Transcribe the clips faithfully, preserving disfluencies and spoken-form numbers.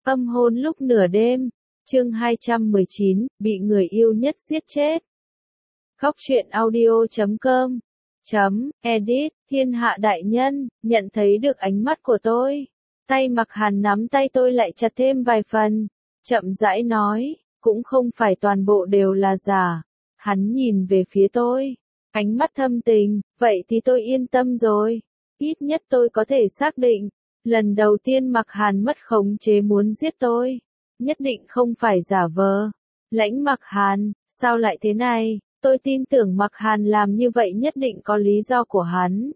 Âm hôn lúc nửa đêm, chương hai trăm mười chín, bị người yêu nhất giết chết. Góc truyện audio chấm com chấm edit, thiên hạ đại nhân, nhận thấy được ánh mắt của tôi. Tay Mặc Hàn nắm tay tôi lại chặt thêm vài phần, chậm rãi nói, cũng không phải toàn bộ đều là giả. Hắn nhìn về phía tôi, ánh mắt thâm tình, vậy thì tôi yên tâm rồi. Ít nhất tôi có thể xác định, lần đầu tiên Mặc Hàn mất khống chế muốn giết tôi, nhất định không phải giả vờ. Lãnh Mặc Hàn, sao lại thế này? Tôi tin tưởng Mặc Hàn làm như vậy nhất định có lý do của hắn.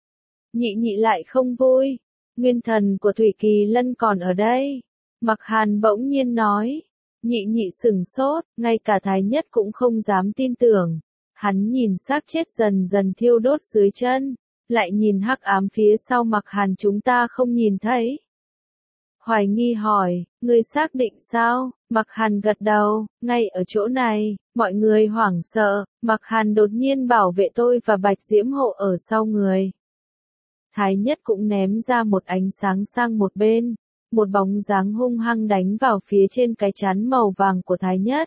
Nhị nhị lại không vui. Nguyên thần của Thủy Kỳ Lân còn ở đây. Mặc Hàn bỗng nhiên nói. Nhị nhị sửng sốt, ngay cả Thái Nhất cũng không dám tin tưởng. Hắn nhìn xác chết dần dần thiêu đốt dưới chân, lại nhìn hắc ám phía sau Mặc Hàn chúng ta không nhìn thấy. Hoài nghi hỏi, ngươi xác định sao? Mặc Hàn gật đầu, ngay ở chỗ này, mọi người hoảng sợ, Mặc Hàn đột nhiên bảo vệ tôi và Bạch Diễm Hộ ở sau người. Thái Nhất cũng ném ra một ánh sáng sang một bên, một bóng dáng hung hăng đánh vào phía trên cái chán màu vàng của Thái Nhất.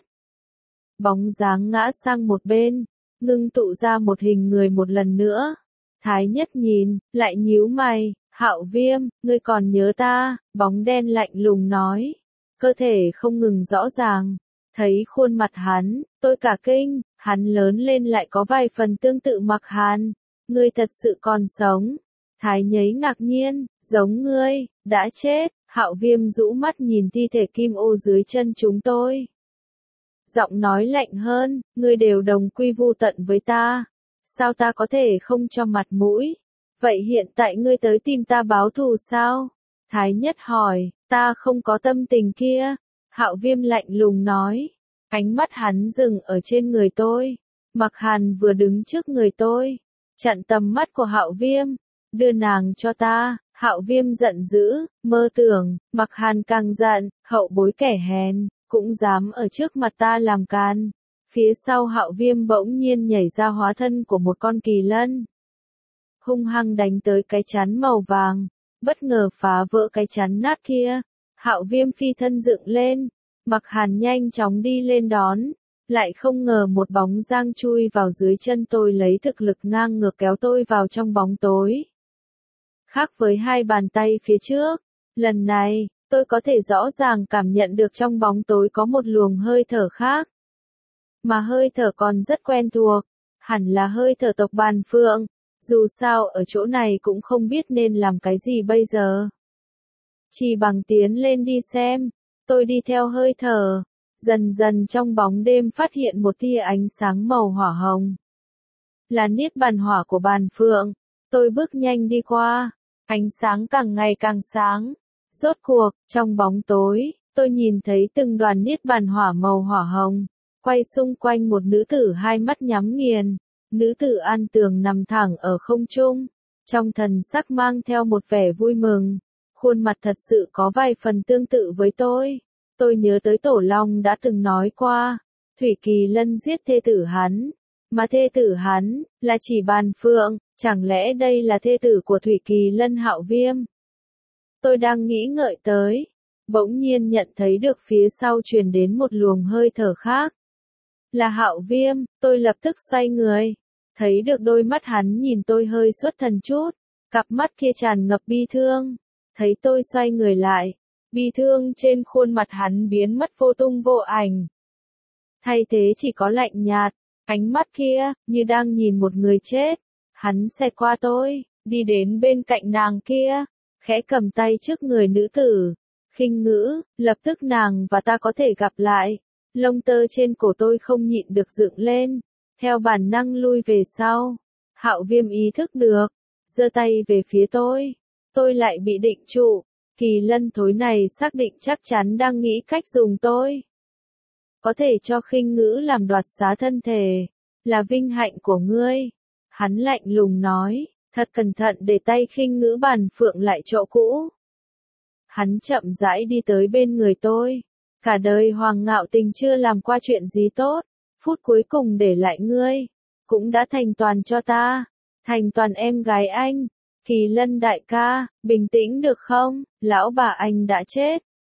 Bóng dáng ngã sang một bên, ngưng tụ ra một hình người một lần nữa. Thái Nhất nhìn, lại nhíu mày, Hạo Viêm, ngươi còn nhớ ta? Bóng đen lạnh lùng nói, cơ thể không ngừng rõ ràng. Thấy khuôn mặt hắn, tôi cả kinh, hắn lớn lên lại có vài phần tương tự Mặc Hàn. Ngươi thật sự còn sống. Thái Nhấy ngạc nhiên, giống ngươi, đã chết. Hạo Viêm rũ mắt nhìn thi thể kim ô dưới chân chúng tôi. Giọng nói lạnh hơn, ngươi đều đồng quy vu tận với ta. Sao ta có thể không cho mặt mũi? Vậy hiện tại ngươi tới tìm ta báo thù sao? Thái Nhất hỏi, ta không có tâm tình kia. Hạo Viêm lạnh lùng nói. Ánh mắt hắn dừng ở trên người tôi. Mặc Hàn vừa đứng trước người tôi, chặn tầm mắt của Hạo Viêm. Đưa nàng cho ta. Hạo Viêm giận dữ, mơ tưởng, Mặc Hàn càng giận, hậu bối kẻ hèn, cũng dám ở trước mặt ta làm can. Phía sau Hạo Viêm bỗng nhiên nhảy ra hóa thân của một con kỳ lân. Hung hăng đánh tới cái chắn màu vàng, bất ngờ phá vỡ cái chắn nát kia. Hạo Viêm phi thân dựng lên, Mặc Hàn nhanh chóng đi lên đón, lại không ngờ một bóng dáng chui vào dưới chân tôi lấy thực lực ngang ngược kéo tôi vào trong bóng tối. Khác với hai bàn tay phía trước, lần này, tôi có thể rõ ràng cảm nhận được trong bóng tối có một luồng hơi thở khác. Mà hơi thở còn rất quen thuộc, hẳn là hơi thở tộc Bàn Phượng, dù sao ở chỗ này cũng không biết nên làm cái gì bây giờ. Chỉ bằng tiến lên đi xem, tôi đi theo hơi thở, dần dần trong bóng đêm phát hiện một tia ánh sáng màu hỏa hồng. Là niết bàn hỏa của Bàn Phượng, tôi bước nhanh đi qua, ánh sáng càng ngày càng sáng. Rốt cuộc, trong bóng tối, tôi nhìn thấy từng đoàn niết bàn hỏa màu hỏa hồng, quay xung quanh một nữ tử hai mắt nhắm nghiền. Nữ tử an tường nằm thẳng ở không trung, trong thần sắc mang theo một vẻ vui mừng. Khuôn mặt thật sự có vài phần tương tự với tôi. Tôi nhớ tới Tổ Long đã từng nói qua, Thủy Kỳ Lân giết thê tử hắn, mà thê tử hắn là chỉ Bàn Phượng, chẳng lẽ đây là thê tử của Thủy Kỳ Lân Hạo Viêm? Tôi đang nghĩ ngợi tới, bỗng nhiên nhận thấy được phía sau truyền đến một luồng hơi thở khác. Là Hạo Viêm, tôi lập tức xoay người, thấy được đôi mắt hắn nhìn tôi hơi xuất thần chút, cặp mắt kia tràn ngập bi thương. Thấy tôi xoay người lại, bi thương trên khuôn mặt hắn biến mất vô tung vô ảnh. Thay thế chỉ có lạnh nhạt, ánh mắt kia, như đang nhìn một người chết. Hắn xẹt qua tôi, đi đến bên cạnh nàng kia, khẽ cầm tay trước người nữ tử. Khinh ngữ, lập tức nàng và ta có thể gặp lại. Lông tơ trên cổ tôi không nhịn được dựng lên, theo bản năng lui về sau. Hạo Viêm ý thức được, giơ tay về phía tôi. Tôi lại bị định trụ. Kỳ lân thối này xác định chắc chắn đang nghĩ cách dùng tôi. Có thể cho khinh ngữ làm đoạt xá thân thể, là vinh hạnh của ngươi. Hắn lạnh lùng nói, thật cẩn thận để tay khinh ngữ Bàn Phượng lại chỗ cũ. Hắn chậm rãi đi tới bên người tôi. Cả đời Hoàng Ngạo Tình chưa làm qua chuyện gì tốt, phút cuối cùng để lại ngươi, cũng đã thành toàn cho ta, thành toàn em gái anh. Kỳ Lân đại ca, bình tĩnh được không? Lão bà anh đã chết,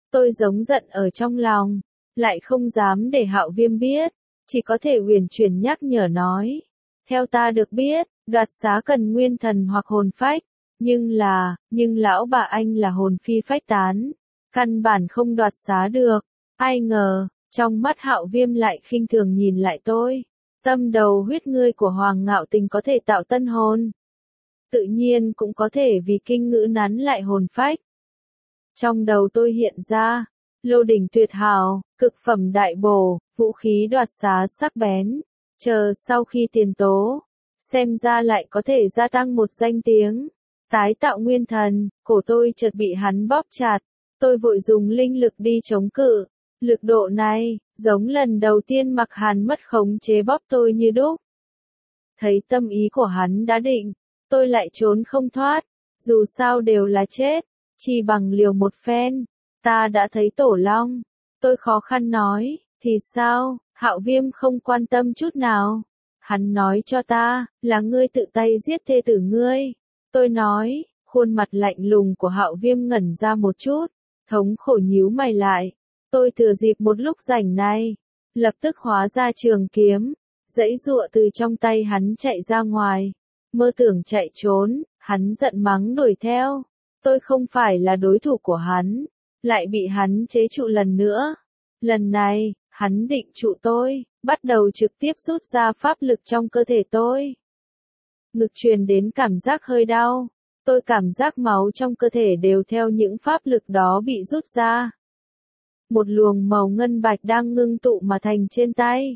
Tôi giống giận ở trong lòng, lại không dám để Hạo Viêm biết, chỉ có thể uyển chuyển nhắc nhở nói. Theo ta được biết, đoạt xá cần nguyên thần hoặc hồn phách, nhưng là, nhưng lão bà anh là hồn phi phách tán, căn bản không đoạt xá được. Ai ngờ, trong mắt Hạo Viêm lại khinh thường nhìn lại tôi. Tâm đầu huyết ngươi của Hoàng Ngạo Tình có thể tạo tân hồn, tự nhiên cũng có thể vì kinh ngữ nắn lại hồn phách. Trong đầu tôi hiện ra, lô đỉnh tuyệt hào, cực phẩm đại bổ, vũ khí đoạt xá sắc bén, chờ sau khi tiền tố, xem ra lại có thể gia tăng một danh tiếng. Tái tạo nguyên thần, cổ tôi chợt bị hắn bóp chặt, tôi vội dùng linh lực đi chống cự. Lực độ này, giống lần đầu tiên Mặc Hàn mất khống chế bóp tôi như đúc. Thấy tâm ý của hắn đã định, tôi lại trốn không thoát, dù sao đều là chết, chỉ bằng liều một phen. Ta đã thấy Tổ Long, tôi khó khăn nói, thì sao, Hạo Viêm không quan tâm chút nào. Hắn nói cho ta, là ngươi tự tay giết thê tử ngươi. Tôi nói, khuôn mặt lạnh lùng của Hạo Viêm ngẩn ra một chút, thống khổ nhíu mày lại. Tôi thừa dịp một lúc rảnh này, lập tức hóa ra trường kiếm, giãy giụa từ trong tay hắn chạy ra ngoài. Mơ tưởng chạy trốn, hắn giận mắng đuổi theo. Tôi không phải là đối thủ của hắn, lại bị hắn chế trụ lần nữa. Lần này, hắn định trụ tôi, bắt đầu trực tiếp rút ra pháp lực trong cơ thể tôi. Ngực truyền đến cảm giác hơi đau, tôi cảm giác máu trong cơ thể đều theo những pháp lực đó bị rút ra. Một luồng màu ngân bạch đang ngưng tụ mà thành trên tay.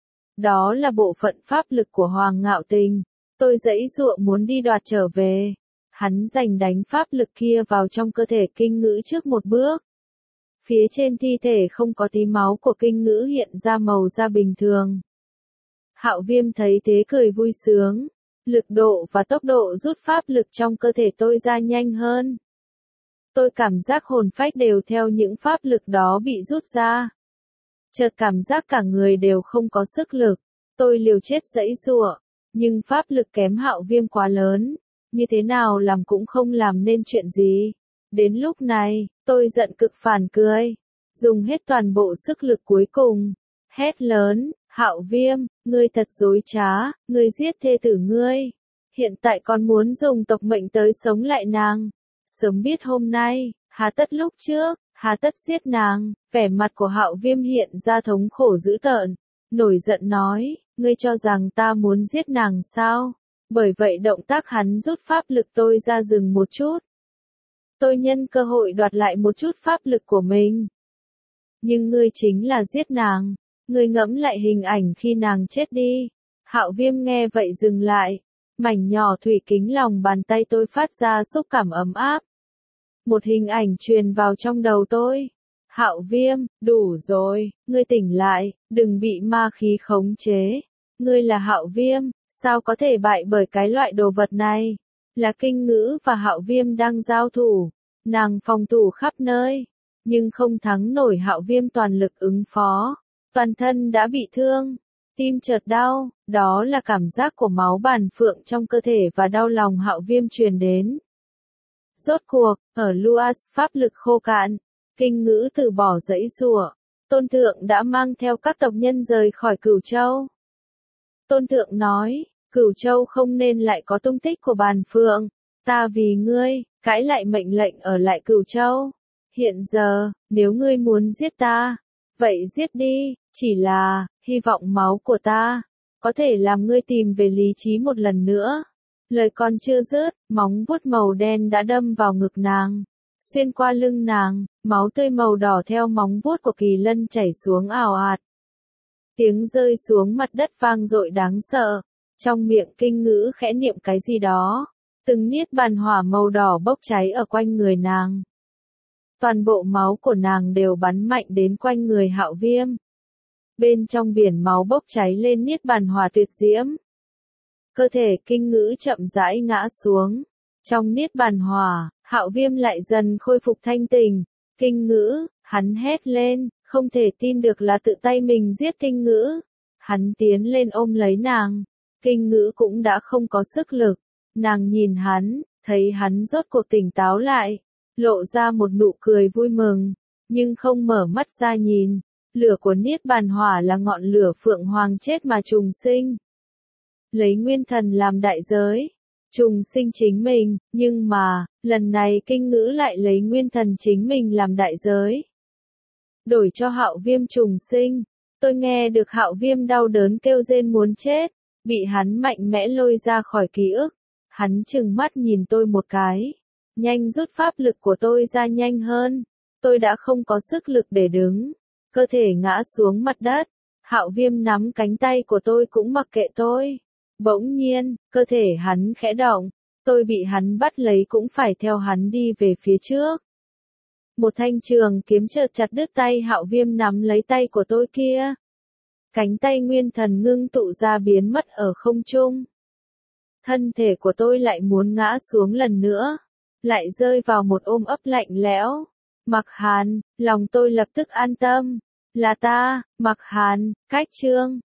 Đó là bộ phận pháp lực của Hoàng Ngạo Tình. Tôi giãy giụa muốn đi đoạt trở về. Hắn giành đánh pháp lực kia vào trong cơ thể kinh ngữ trước một bước. Phía trên thi thể không có tí máu của kinh ngữ hiện ra màu da bình thường. Hạo Viêm thấy thế cười vui sướng. Lực độ và tốc độ rút pháp lực trong cơ thể tôi ra nhanh hơn. Tôi cảm giác hồn phách đều theo những pháp lực đó bị rút ra. Chợt cảm giác cả người đều không có sức lực. Tôi liều chết giãy giụa, nhưng pháp lực kém Hạo Viêm quá lớn, như thế nào làm cũng không làm nên chuyện gì. Đến lúc này, tôi giận cực phản cười, dùng hết toàn bộ sức lực cuối cùng, hét lớn, Hạo Viêm, ngươi thật dối trá, ngươi giết thê tử ngươi, hiện tại còn muốn dùng tộc mệnh tới sống lại nàng. Sớm biết hôm nay, hà tất lúc trước, hà tất giết nàng. Vẻ mặt của Hạo Viêm hiện ra thống khổ dữ tợn, nổi giận nói, ngươi cho rằng ta muốn giết nàng sao? Bởi vậy động tác hắn rút pháp lực tôi ra dừng một chút. Tôi nhân cơ hội đoạt lại một chút pháp lực của mình. Nhưng ngươi chính là giết nàng, ngươi ngẫm lại hình ảnh khi nàng chết đi. Hạo Viêm nghe vậy dừng lại, mảnh nhỏ thủy kính lòng bàn tay tôi phát ra xúc cảm ấm áp. Một hình ảnh truyền vào trong đầu tôi. Hạo Viêm, đủ rồi, ngươi tỉnh lại, đừng bị ma khí khống chế. Ngươi là Hạo Viêm, sao có thể bại bởi cái loại đồ vật này? Là kinh ngữ và Hạo Viêm đang giao thủ, nàng phòng thủ khắp nơi, nhưng không thắng nổi Hạo Viêm toàn lực ứng phó, toàn thân đã bị thương, tim chợt đau, đó là cảm giác của máu bàn phượng trong cơ thể và đau lòng Hạo Viêm truyền đến. Rốt cuộc, ở Luas pháp lực khô cạn, kinh ngữ từ bỏ dãy giụa, Tôn Thượng đã mang theo các tộc nhân rời khỏi Cửu Châu. Tôn Thượng nói, Cửu Châu không nên lại có tung tích của bàn phượng, ta vì ngươi, cãi lại mệnh lệnh ở lại Cửu Châu. Hiện giờ, nếu ngươi muốn giết ta, vậy giết đi, chỉ là, hy vọng máu của ta, có thể làm ngươi tìm về lý trí một lần nữa. Lời còn chưa dứt, móng vuốt màu đen đã đâm vào ngực nàng, xuyên qua lưng nàng, máu tươi màu đỏ theo móng vuốt của Kỳ Lân chảy xuống ào ạt. Tiếng rơi xuống mặt đất vang dội đáng sợ, trong miệng kinh ngữ khẽ niệm cái gì đó, từng niết bàn hỏa màu đỏ bốc cháy ở quanh người nàng. Toàn bộ máu của nàng đều bắn mạnh đến quanh người Hạo Viêm. Bên trong biển máu bốc cháy lên niết bàn hỏa tuyệt diễm. Cơ thể kinh ngữ chậm rãi ngã xuống. Trong niết bàn hỏa, Hạo Viêm lại dần khôi phục thanh tỉnh. Kinh ngữ, hắn hét lên, không thể tin được là tự tay mình giết kinh ngữ. Hắn tiến lên ôm lấy nàng. Kinh ngữ cũng đã không có sức lực. Nàng nhìn hắn, thấy hắn rốt cuộc tỉnh táo lại, lộ ra một nụ cười vui mừng. nhưng không mở mắt ra nhìn. Lửa của Niết Bàn Hỏa là ngọn lửa phượng hoàng chết mà trùng sinh. Lấy nguyên thần làm đại giới, trùng sinh chính mình, nhưng mà, lần này kinh ngữ lại lấy nguyên thần chính mình làm đại giới. Đổi cho Hạo Viêm trùng sinh, tôi nghe được Hạo Viêm đau đớn kêu rên muốn chết, bị hắn mạnh mẽ lôi ra khỏi ký ức. Hắn trừng mắt nhìn tôi một cái, nhanh rút pháp lực của tôi ra nhanh hơn. Tôi đã không có sức lực để đứng, cơ thể ngã xuống mặt đất. Hạo Viêm nắm cánh tay của tôi cũng mặc kệ tôi. Bỗng nhiên, cơ thể hắn khẽ động, tôi bị hắn bắt lấy cũng phải theo hắn đi về phía trước. Một thanh trường kiếm chợt chặt đứt tay Hạo Viêm nắm lấy tay của tôi kia. Cánh tay nguyên thần ngưng tụ ra biến mất ở không trung. Thân thể của tôi lại muốn ngã xuống lần nữa, lại rơi vào một ôm ấp lạnh lẽo. Mặc Hàn, lòng tôi lập tức an tâm. Là ta, Mặc Hàn, Cách Trương.